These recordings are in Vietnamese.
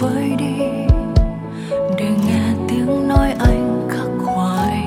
vơi đi để nghe tiếng nói anh khắc khoải.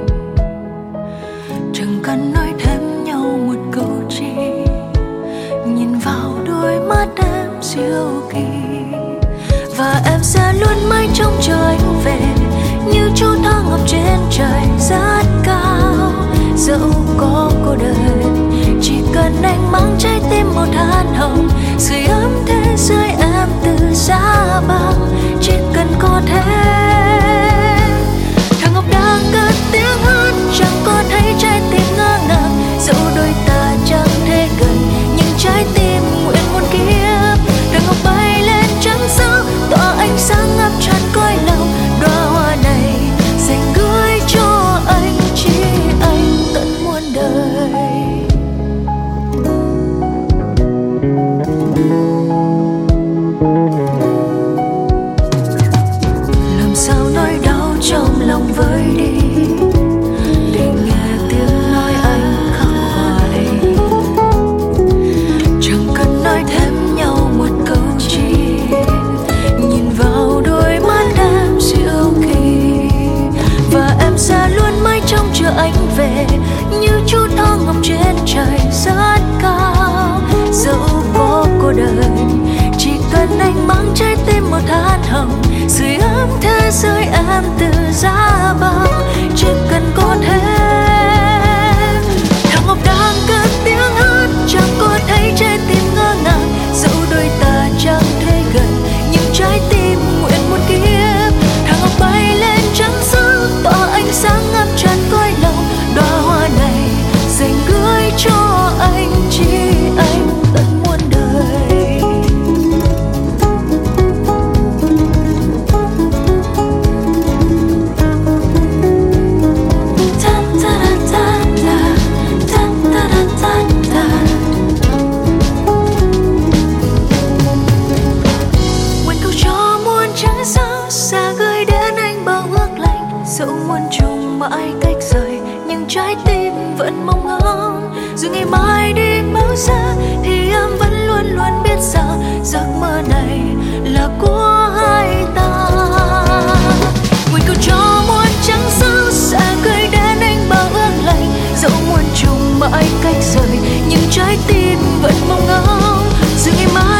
Chẳng cần nói thêm nhau một câu chi, nhìn vào đôi mắt em diệu kỳ, và em sẽ luôn mãi trông chờ anh về như chú thơ ngọc trên trời rất cao. Dẫu có cô đơn, chỉ cần anh mang trái tim một hạt hồng, sưởi ấm thế giới em từ xa bao. Chỉ cần có thế, thằng ngọc đang cất tiếng hát, chẳng có thấy trái tim ngỡ ngàng. Dẫu đôi ta chẳng thể gần, nhưng trái tim nguyện muôn kiếp. Thằng ngọc bay lên trắng sao, tỏa ánh sáng ngập tràn cõi lòng. Đóa hoa này dành gửi cho anh, chỉ anh tận muôn đời. Làm sao nỗi đau trong lòng vơi đi để nghe tiếng nói anh khắc khoải. Chẳng cần nói thêm nhau một câu chi, nhìn vào đôi mắt em diệu kỳ, và em sẽ luôn mãi trông chờ anh về như chú thơ ngọc trên trời rất cao. Dẫu có cô đơn, chỉ cần anh mang trái tim một hạt hồng, sưởi ấm thế giới em từ giá bao. Chỉ cần có thế, thằng ngọc đang cất tiếng hát, chẳng có thấy trái tim ngỡ ngàng. Dẫu đôi ta chẳng thể gần, nhưng trái tim nguyện muôn kiếp. Thằng ngọc bay lên trắng sáng, tỏa ánh sáng ngập tràn cõi lòng. Đóa hoa này dành gửi cho anh, chỉ anh tận muôn đời. Ta ta ta ta ta ta ta ta. Nguyện cầu cho muôn trăng sao xa gửi đến anh bao ước lạnh. Dẫu muôn trùng mãi cách rời, nhưng trái tim vẫn mong ngóng. Dù ngày mai đi bao xa thì em vẫn luôn luôn biết rằng giấc mơ này là của hai ta. Nguyện cầu cho muôn trăng sao xa gửi đến anh bao ước lạnh. Dẫu muôn trùng mãi cách rời, nhưng trái tim vẫn mong ngóng. Dù ngày mai